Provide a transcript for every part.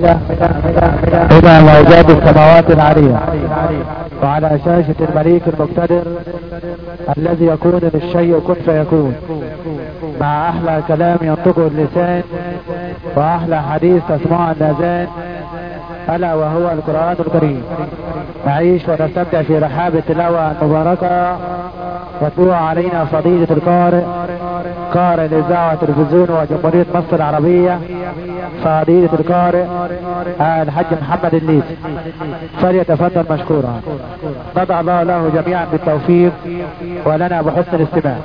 إلى موجات السماوات العالية، وعلى شاشة المليك المقتدر الذي يكون للشيء كن فيكون، مع أحلى كلام ينطقه اللسان وأحلى حديث تسمعه الأذان، ألا وهو القرآن الكريم. نعيش ونستمتع في رحاب التلاوة المباركة، وتبوع علينا فضيلة القارئ، قارئ الإذاعة والتلفزيون وجمهورية مصر العربية، فضيلة القارئ الحاج محمد الليثي، فليتفضل مشكورا. ندعو الله له جميعا بالتوفيق ولنا بحسن الاستماع.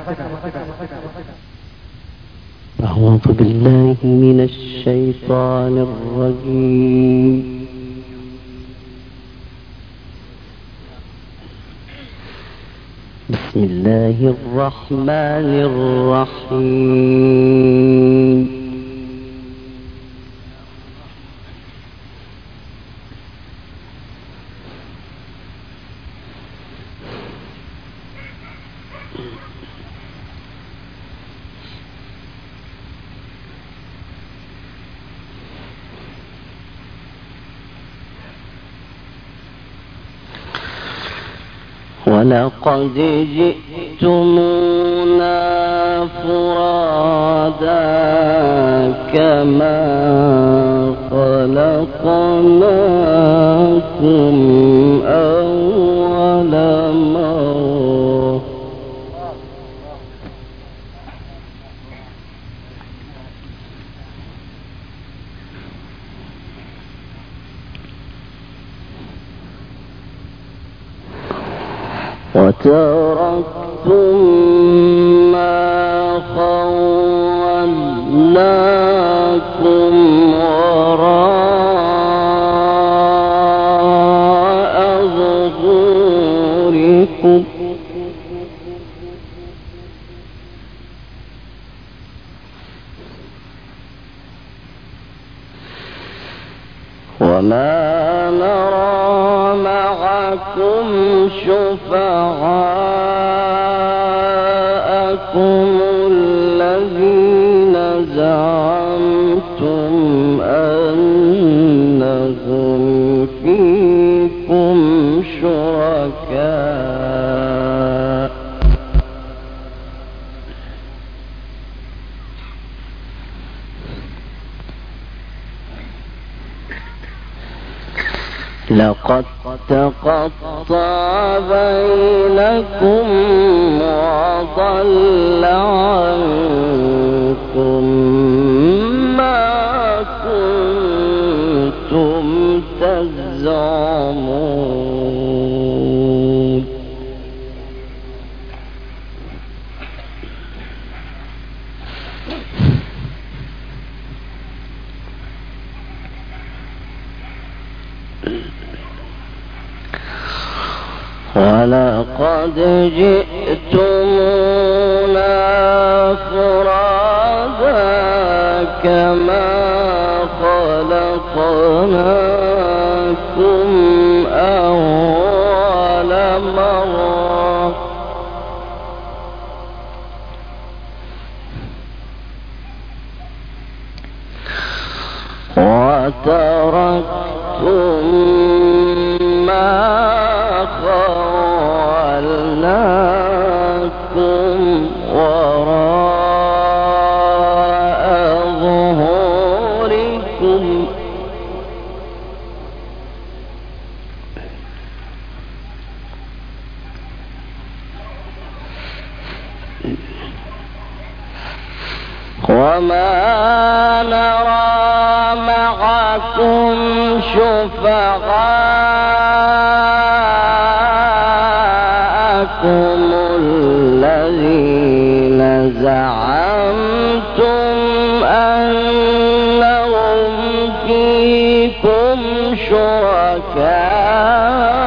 أعوذ بالله من الشيطان الرجيم. بسم الله الرحمن الرحيم. ولقد جئتمونا فرادا كما خلقناكم أول مرة وتركتم ما خولناكم وراء ظهوركم وما نرى معكم شفعاءكم الذين زعمتم أنهم فيكم شركاء لقد تقطع بينكم وضل عنكم ما كنتم تزعمون ولقد جئتمونا فرادا كما خلقناكم أول مرة وتركتم ما خولناكم وراء ظهوركم وما نرى معكم شفعاءكم الذين زعمتم أنهم فيكم شركاء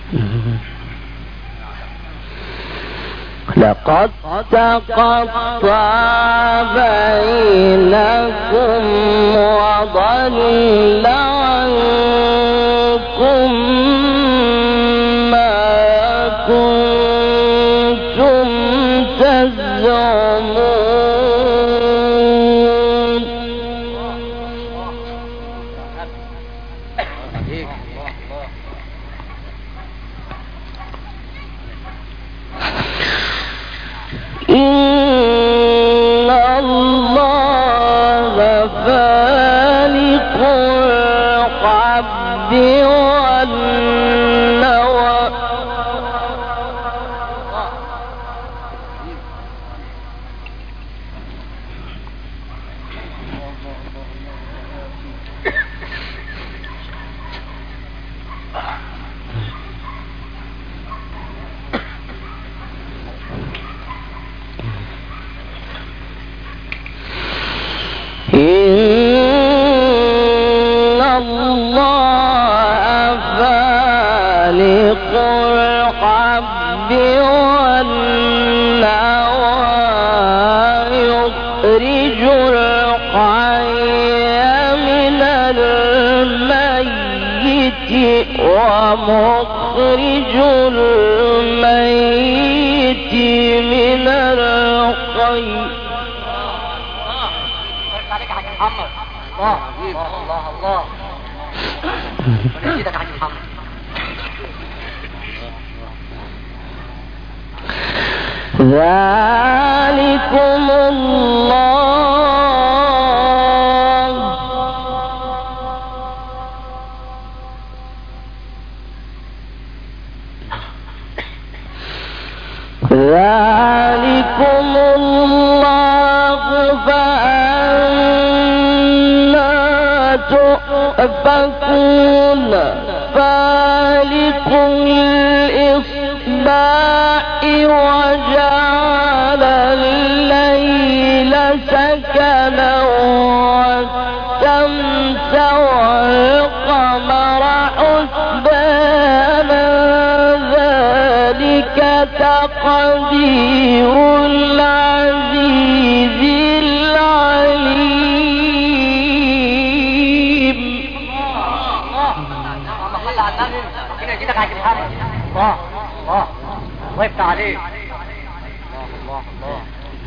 لقد تقطع بينكم وضل عنكم ما كنتم تزعمون. إن الله فالق الحب والنوى إن الله فالق الحب والنوى يخرج الحي من الميت ومخرج الميت من الحي. الله الله الله ونجدك عن محمد. ذلكم الله ذلكم الله تؤفكون فالق الإصباح وجعل الليل سكنا والشمس والقمر حسبانا ذلك تقدير العزيز العليم. الله الله وقفت عليه. الله الله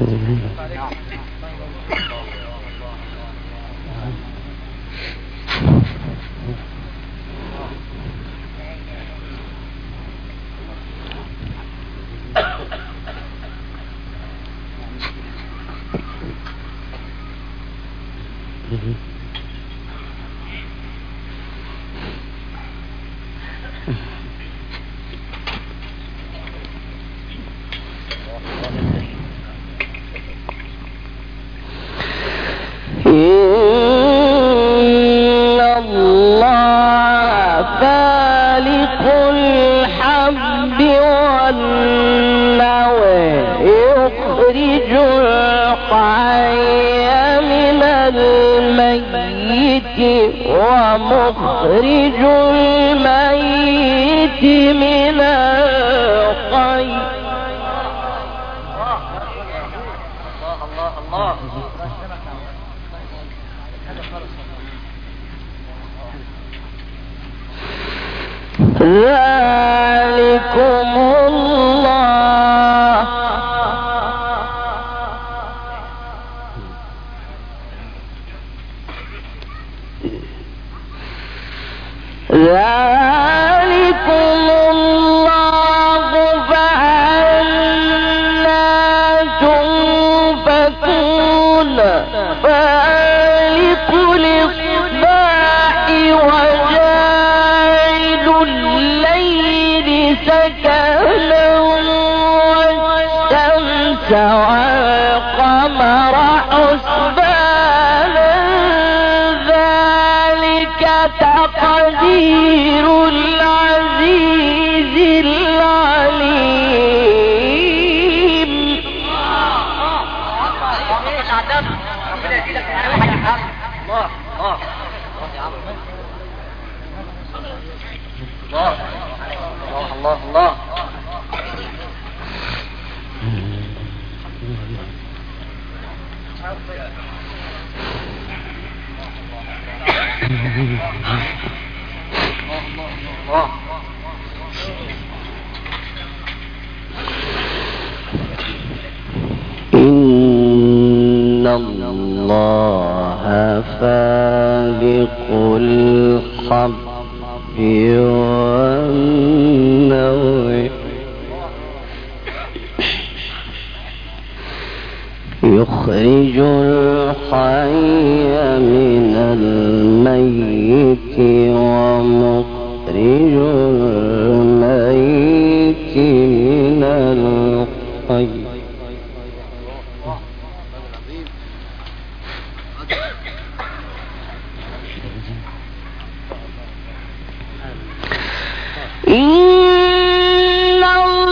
إن الله فالق الحب والنوى يخرج الحي من الميت ومخرج الميت من الحي. الله ذلكم الله ذلكم الله فأنا تؤفكون فالق الإصباح وجاعل الليل سكنا والشمس والقمر حسبانا ذلك تقدير العزيز العليم. الله الله الله. إن الله فالق الحب والنوى يخرج الحي من الميت ومخرج الميت من الحي إن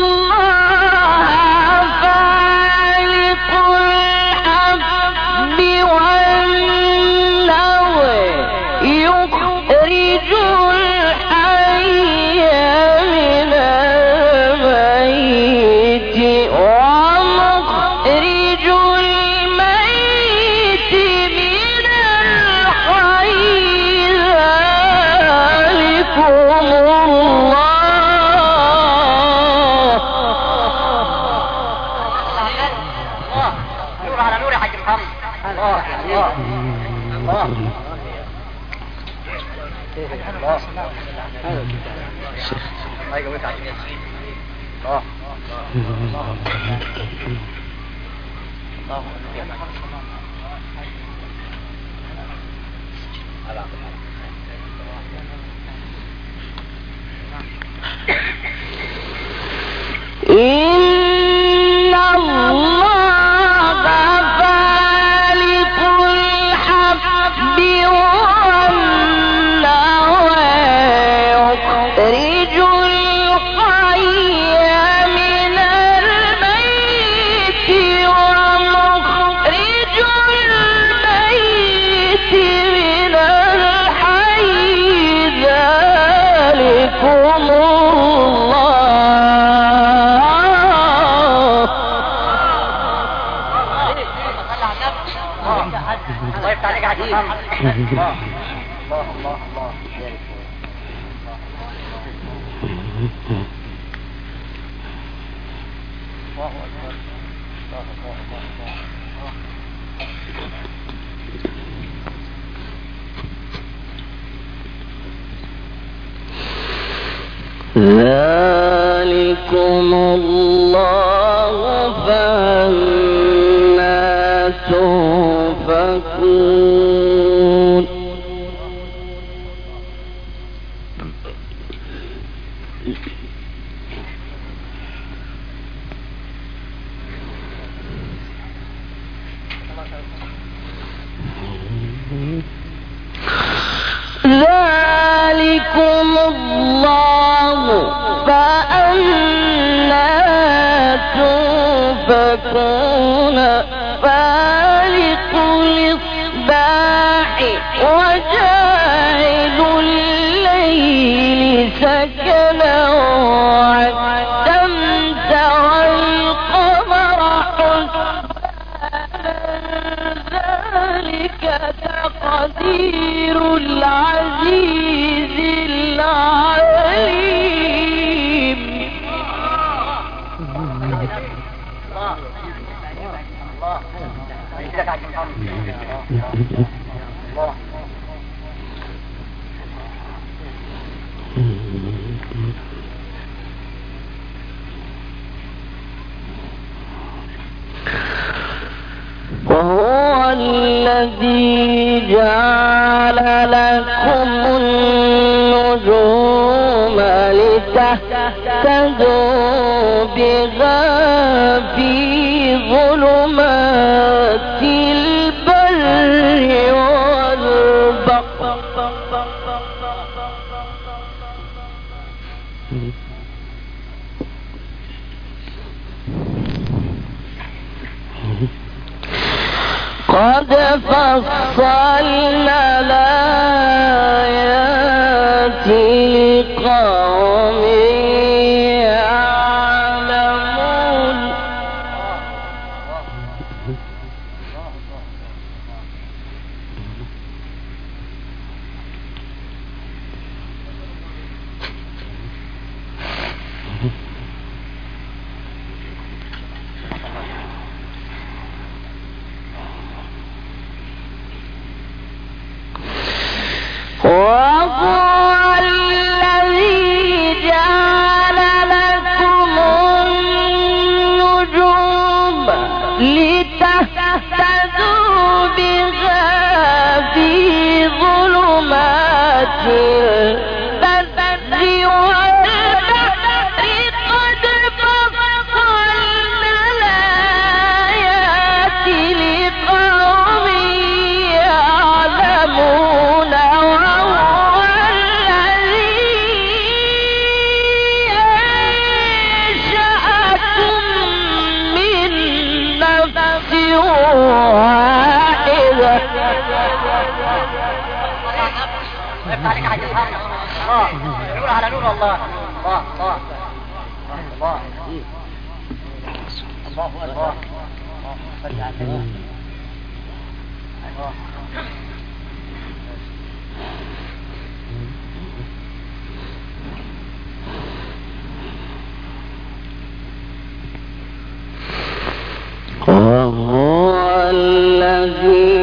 الله فالق الحب والنوى يخرج الحي من الميت ومخرج الميت من الحي ذلكم إن الله فالق الحب والنوى يخرج الحي من الميت ومخرج الميت من الحي ذلكم الله يفتح عليك عجيب. الله الله الله الله. ذلكم الله فأنا تؤفكون ذلكم الله فأنا تؤفكون فالق الإصباح وجاعل الليل سكنا والشمس والقمر حسبانا ذلك تقدير العزيز العليم. وهو الذي جعل لكم النجوم لتهتدوا بها في ظلمات البر والبحر قد فصلنا الآيات لقوم عليك حاج محمد. نور على نور الله. الله الله الله الله الله صل على النبي. وهو الذي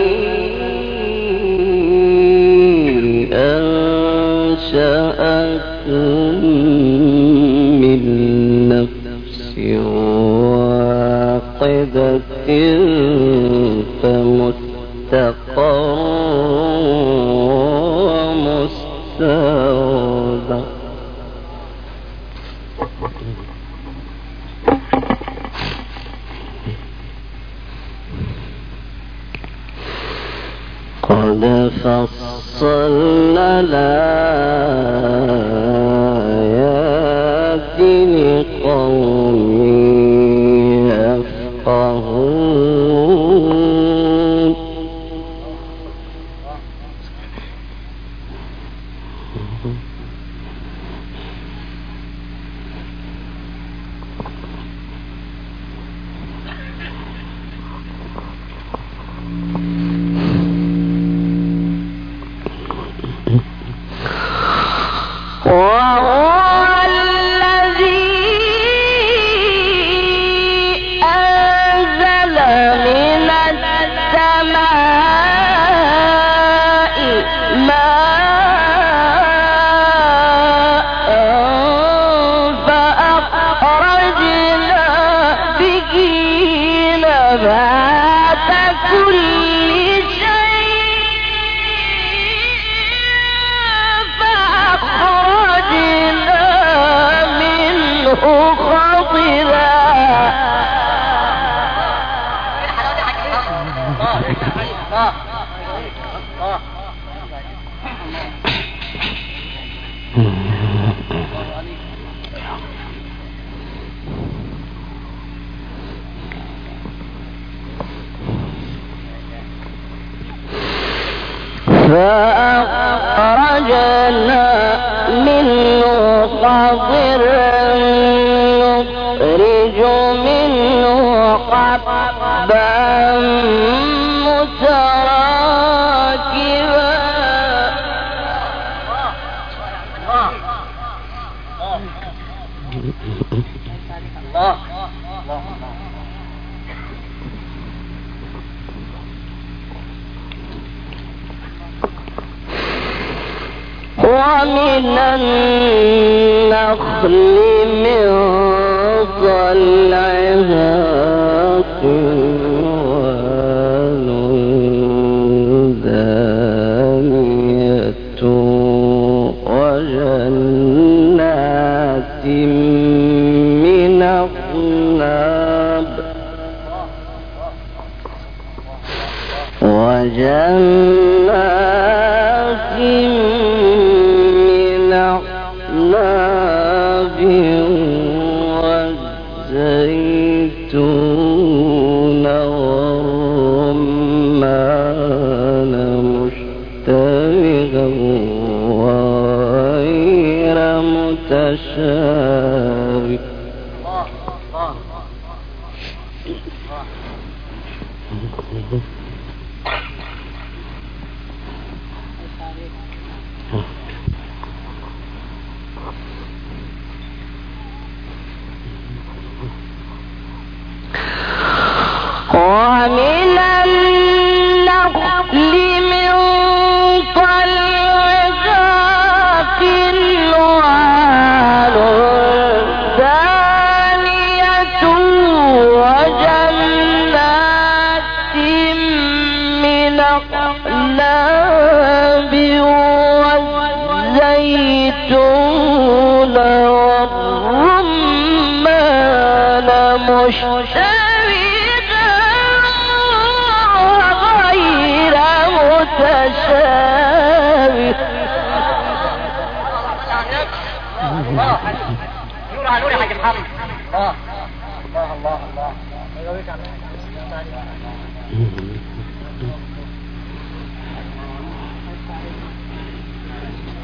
أنشأكم من نفس واحدة فمستقر ومستودع. قد فصلنا الآيات لقوم يفقهون. فأخرجنا منه خضرا نخرج منه حبا متراكبا. ومن النخل من طلعها قنوان دانية وجنات من أعناب والزيتون والرمان مشتبها وغير متشابه. ومن النخل من طلعها قنوان دانية وجنات من أعناب والزيتون والرمان مشتبها متشابه. نور على نور يا حاج محمد. الله الله الله الله.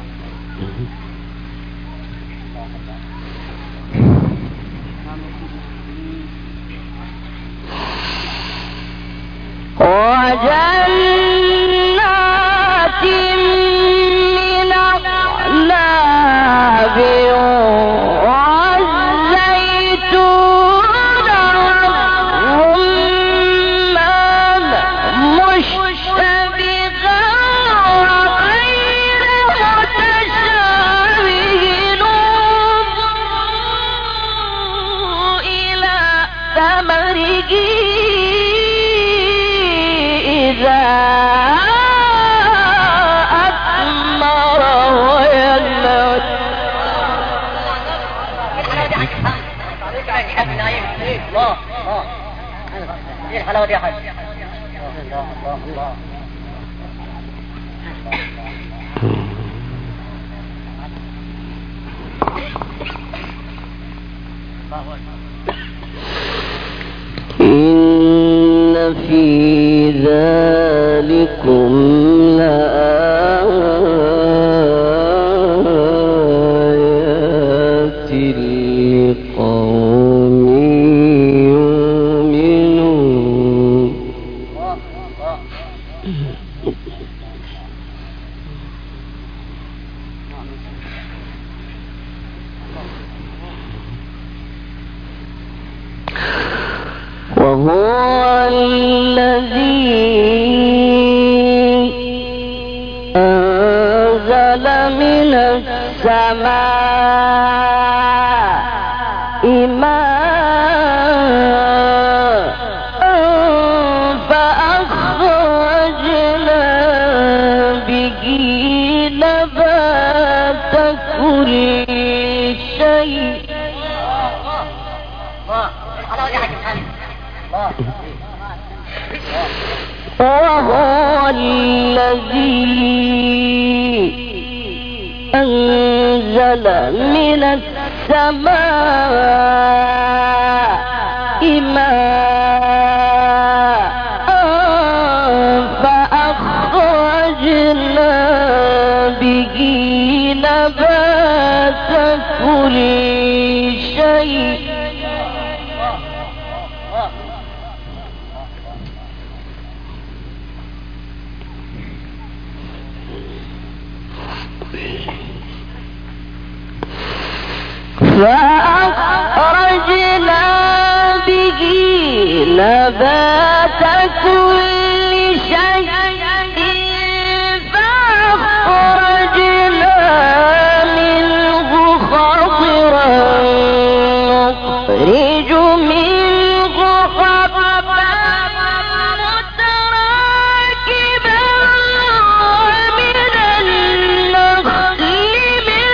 وجنات من أعناب والزيتون والرمان مشتبها وغير متشابه إلى ثمره إذا أثمر وينبت. الله ايه الحلاوه دي يا حاج؟ الله الله إن في ذلكم لآيات لقوم يؤمنون. وهو الذي أنزل من السماء ماء فأخرجنا به نبات كل شيء. وهو الذي أنزل من السماء ماء فأخرجنا به نبات كل شيء. فأخرجنا به نبات كل شيء فأخرجنا منه خضرا نخرج منه حبا متراكبا ومن النخل من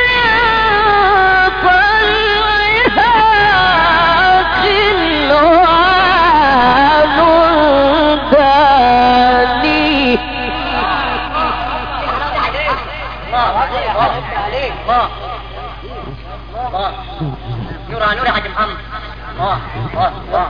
طلعها قنوان داني. نور نور يا حاج محمد. الله الله الله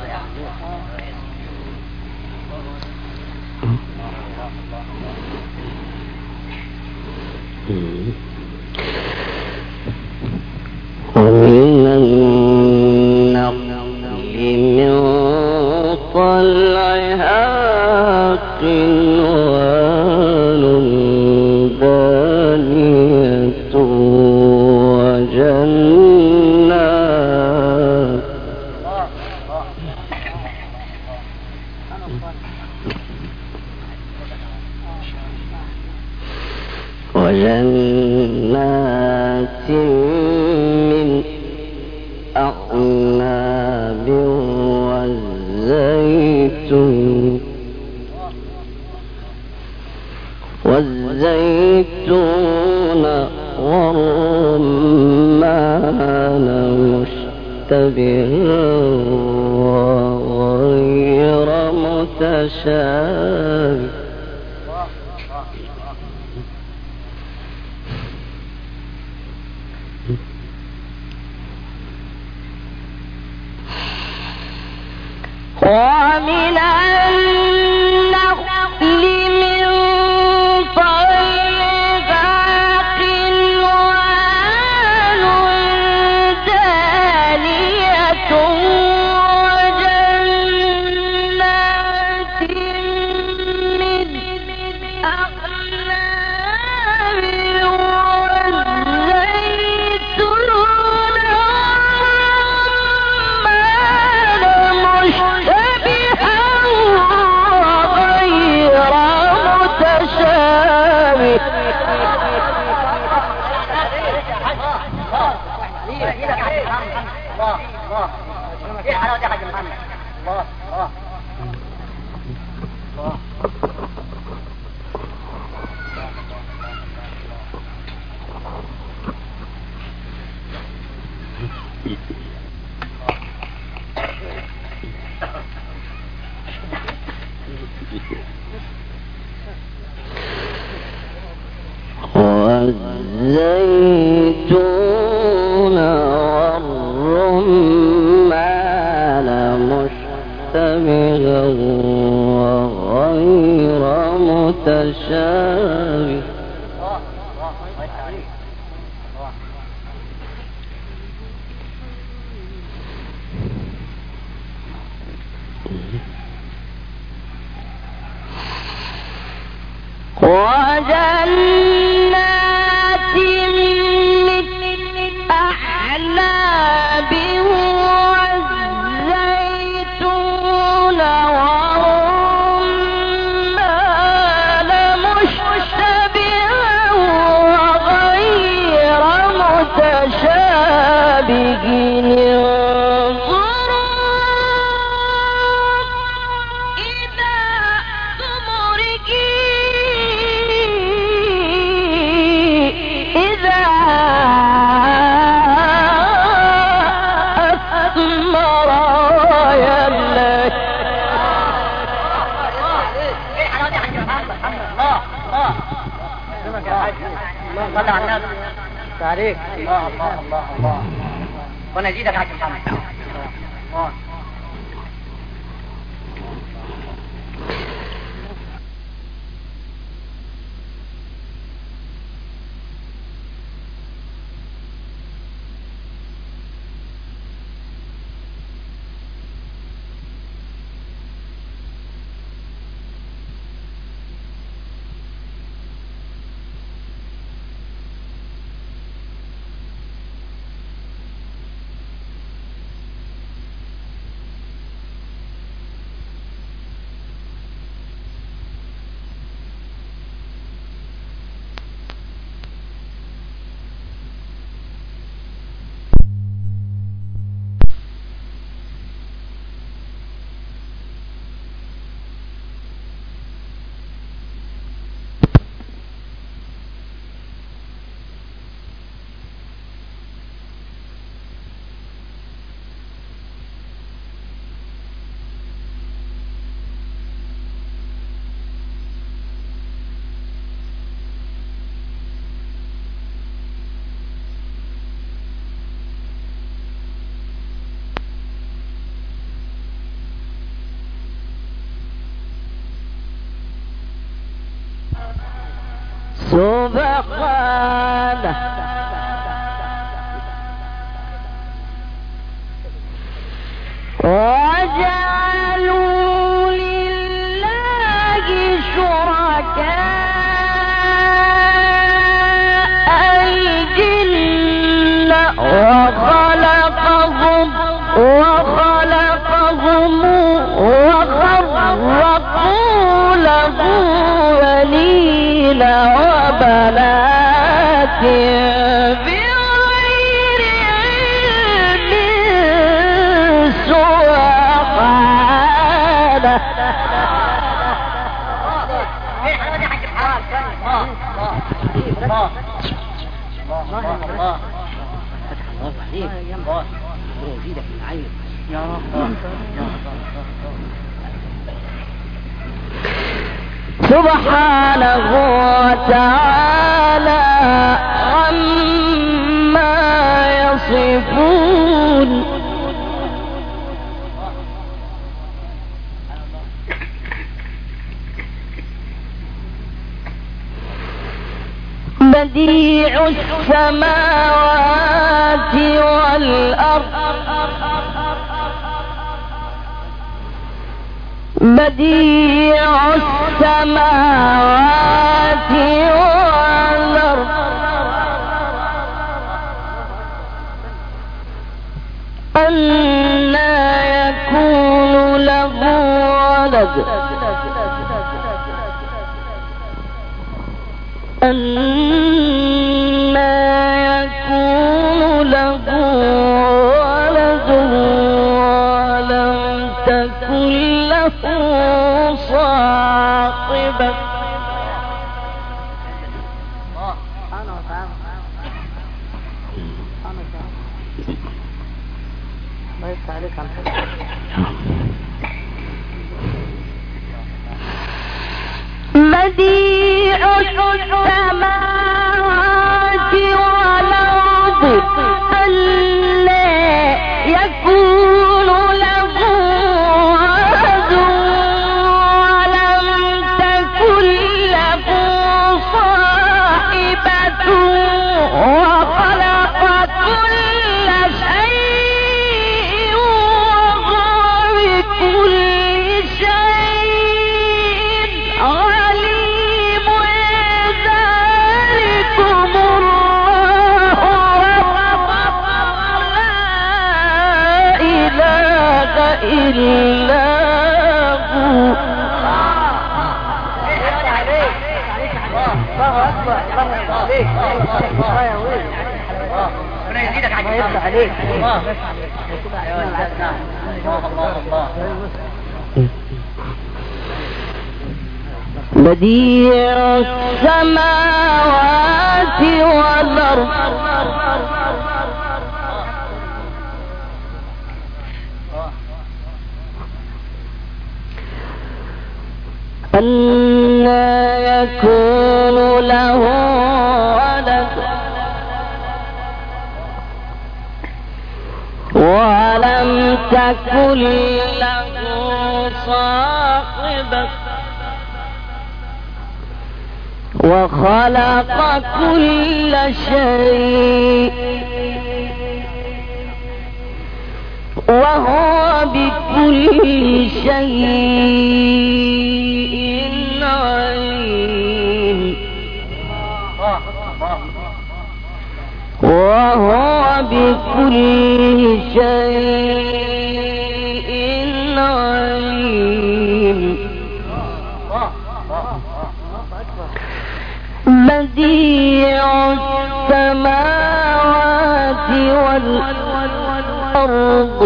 ومن النخل من طلعها قنوان دانية وجنات من أعناب والزيتون والرمان مشتبها وغير متشابه. ومن النخل من طلعها قنوان ايدك يا حاج محمد. الله الله. ايه الحلاوه دي يا حاج محمد؟ الله الله الله. والزيتون والرمان مشتبها وغير متشابه. وجنات من أعناب والزيتون والرمان مشتبها وغير متشابه. صلى على النبي عليك. الله الله الله الله. وانا ازيدك يا حاج محمد. الله. سبحانه وجعلوا لله شركاء الجن وخلقهم وخرقوا له بنين وبنات بغير علم سبحانه. ايه الحلاوه دي يا حاج محمد؟ الله الله الله الله الله. عليك يا الله. يزيدك من عينك يا رب يا رب. سبحانه وتعالى عما يصفون. بديع السماوات والأرض بديع السماوات والأرض أنى يكون له ولد أنى يكون له بديع السماوات والأرض أنى يكون له ولد ولم تكن له صاحبة وخلق كل شيء وهو بكل شيء عليم ذلكم الله لا إله إلا هو. الله أكبر الله عليك ربنا يزيدك عليك الله الله بديع السماوات والأرض أنى يكون له ولد ولم تكن له صاحبة وخلق كل شيء وهو بكل شيء عليم وهو بكل شيء عليم بديع السماوات والأرض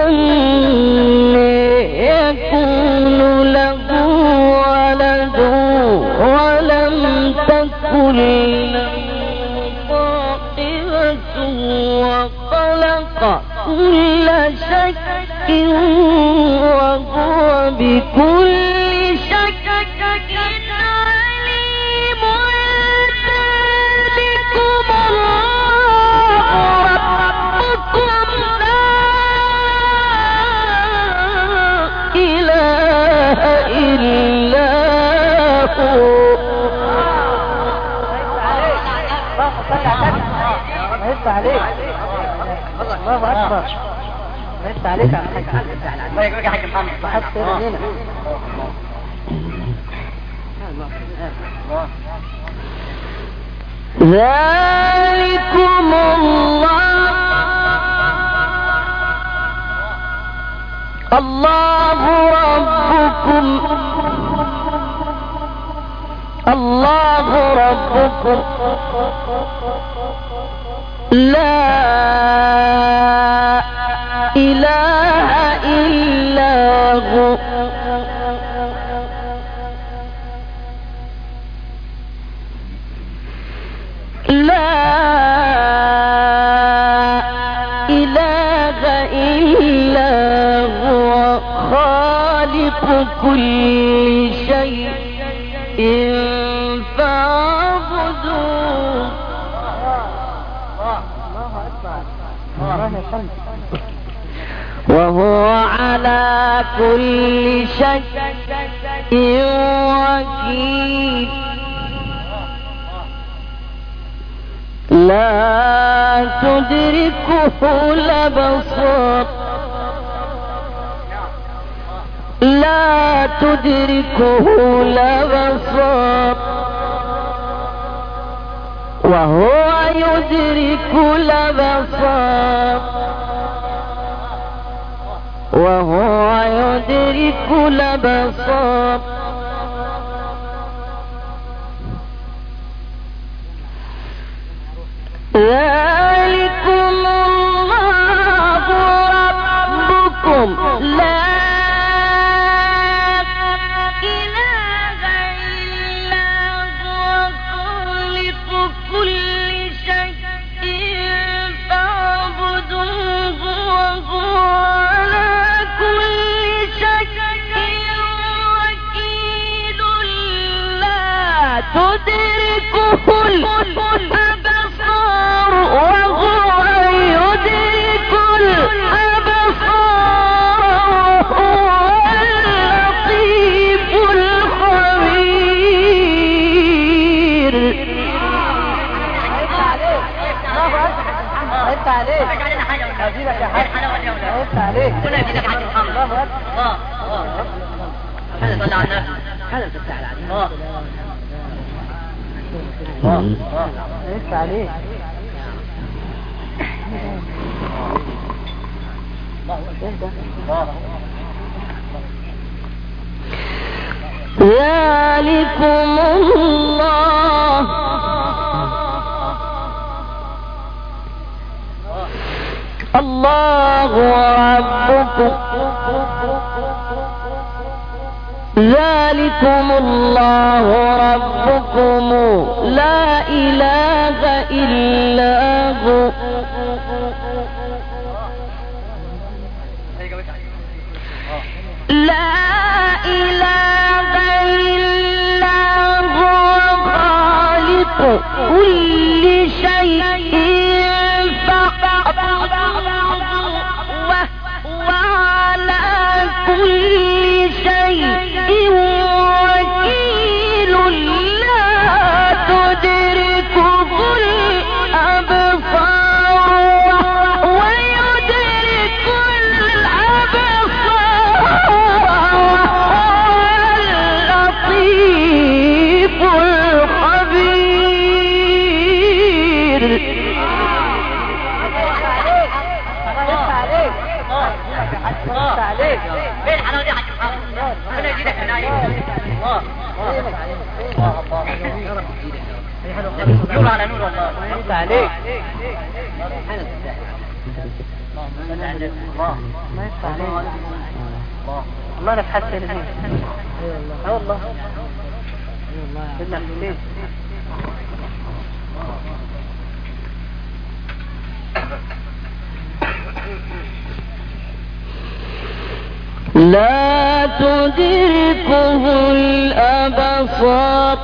أنى يكون له ولد ولم تكن له صاحبة وخلق كل شيء وهو بكل شيء عليم ذلكم الله ربكم لا إله إلا هو. عليك الله أكبر لسه عليك الله يقولك يا حاج محمد حط هنا ذلكم الله ربكم الله ربكم لا إله إلا هو. لا إله إلا هو خالق كل شيء فاعبدوه. وهو على كل شيء وكيل. لا تدركه الأبصار لا تدركه الأبصار وهو يدرك الأبصار وهو يدرك الأبصار. ذلكم الله ربكم لا إله إلا هو خالق كل شيء فاعبدوه وهو حاجة أزيدك يا حاج. أفتح عليك. كنا أزيدك حاج محمد. الله أكبر. هذا صلى على النبي. هذا تفتح العليم. أفتح عليك. ذلكم الله الله ربكم ذلكم الله ربكم لا إله إلا هو لا إله إلا هو خالق كل شيء فاعبده وهو على كل شيء وكيل لا تدركه الأبصار ويدرك اللطيف الخبير. فين الحلاوة دي يا حاج محمد؟ ربنا يزيدك من عليك. نور على نور والله. انت عليك. ما يفتح عليك. الله نتحسن فيه. اه والله. والله. لا تدركه الأبصار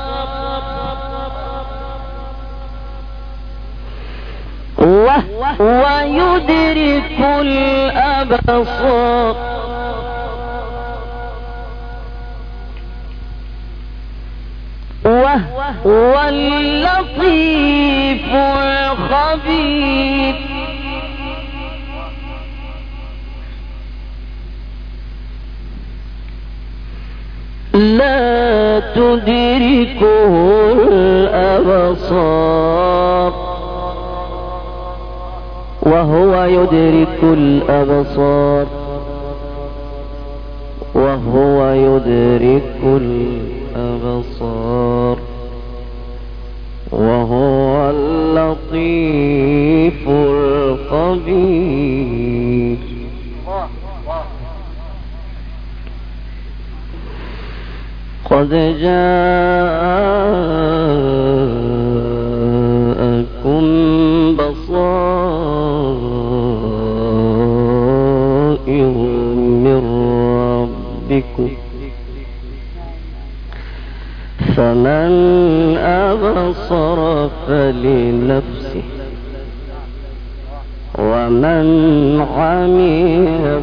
ويدرك الأبصار وهو اللطيف الخبير. لا تدركه الأبصار وهو يدرك الأبصار وهو يدرك الأبصار وهو اللطيف الخبير. قد جاءكم بصائر من ربكم فمن أبصر فلنفسه ومن عمي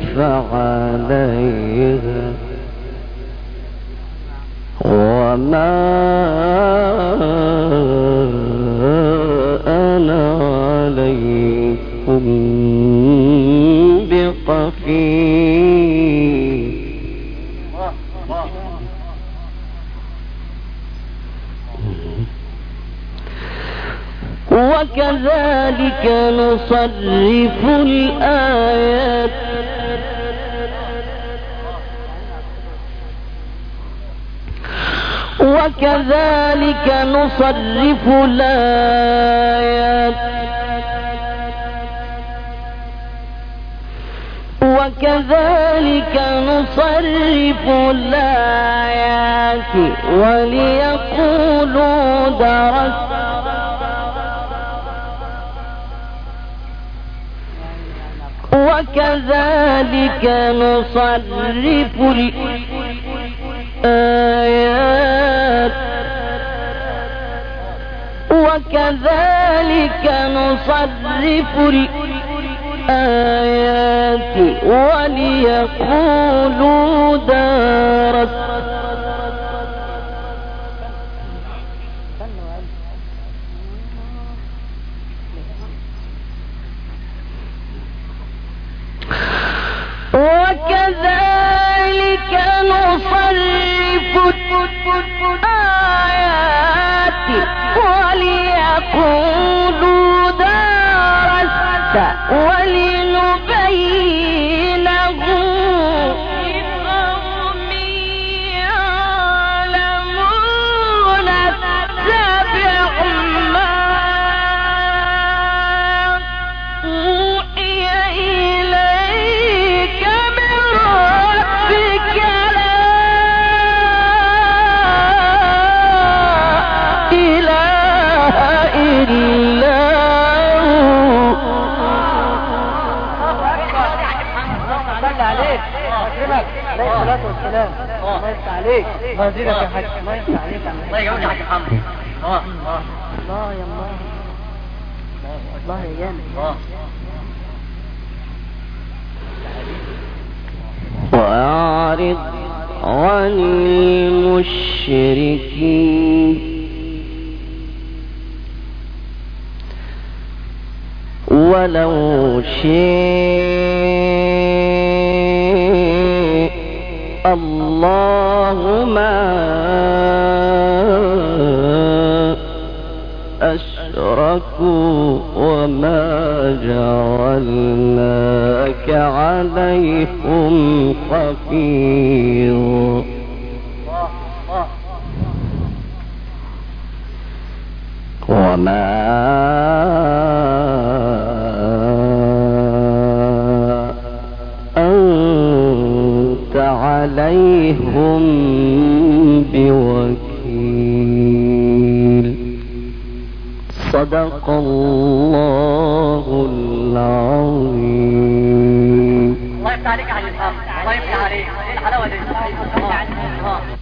فعليها وما أنا عليكم بقفير. وكذلك نصرف الآيات وكذلك نصرف الآيات وكذلك نصرف الآيات وليقولوا درست وكذلك نصرف الآيات وكذلك نصرف الآيات وليقولوا درست كذلك نصرف الآيات وليقولوا درست ولنبينه لقوم يعلمون اتبع ما أوحي إليك من ربك لا إله إلا صلى عليك اكرمك عليه الصلاه والسلام. الله يفتح عليك، الله يزيدك يا حاج، الله يفتح عليك. الله يجوزك يا حاج محمد. الله يا الله، الله يا جامد. وأعرض عن المشركين ولو شاء الله ما أشركوا وما جعلناك عليهم حفيظا وما أنت عليهم بوكيل. صدق الله العظيم. الله يفتح عليك يا حاج محمد، الله يفتح عليك. الحلاوه دي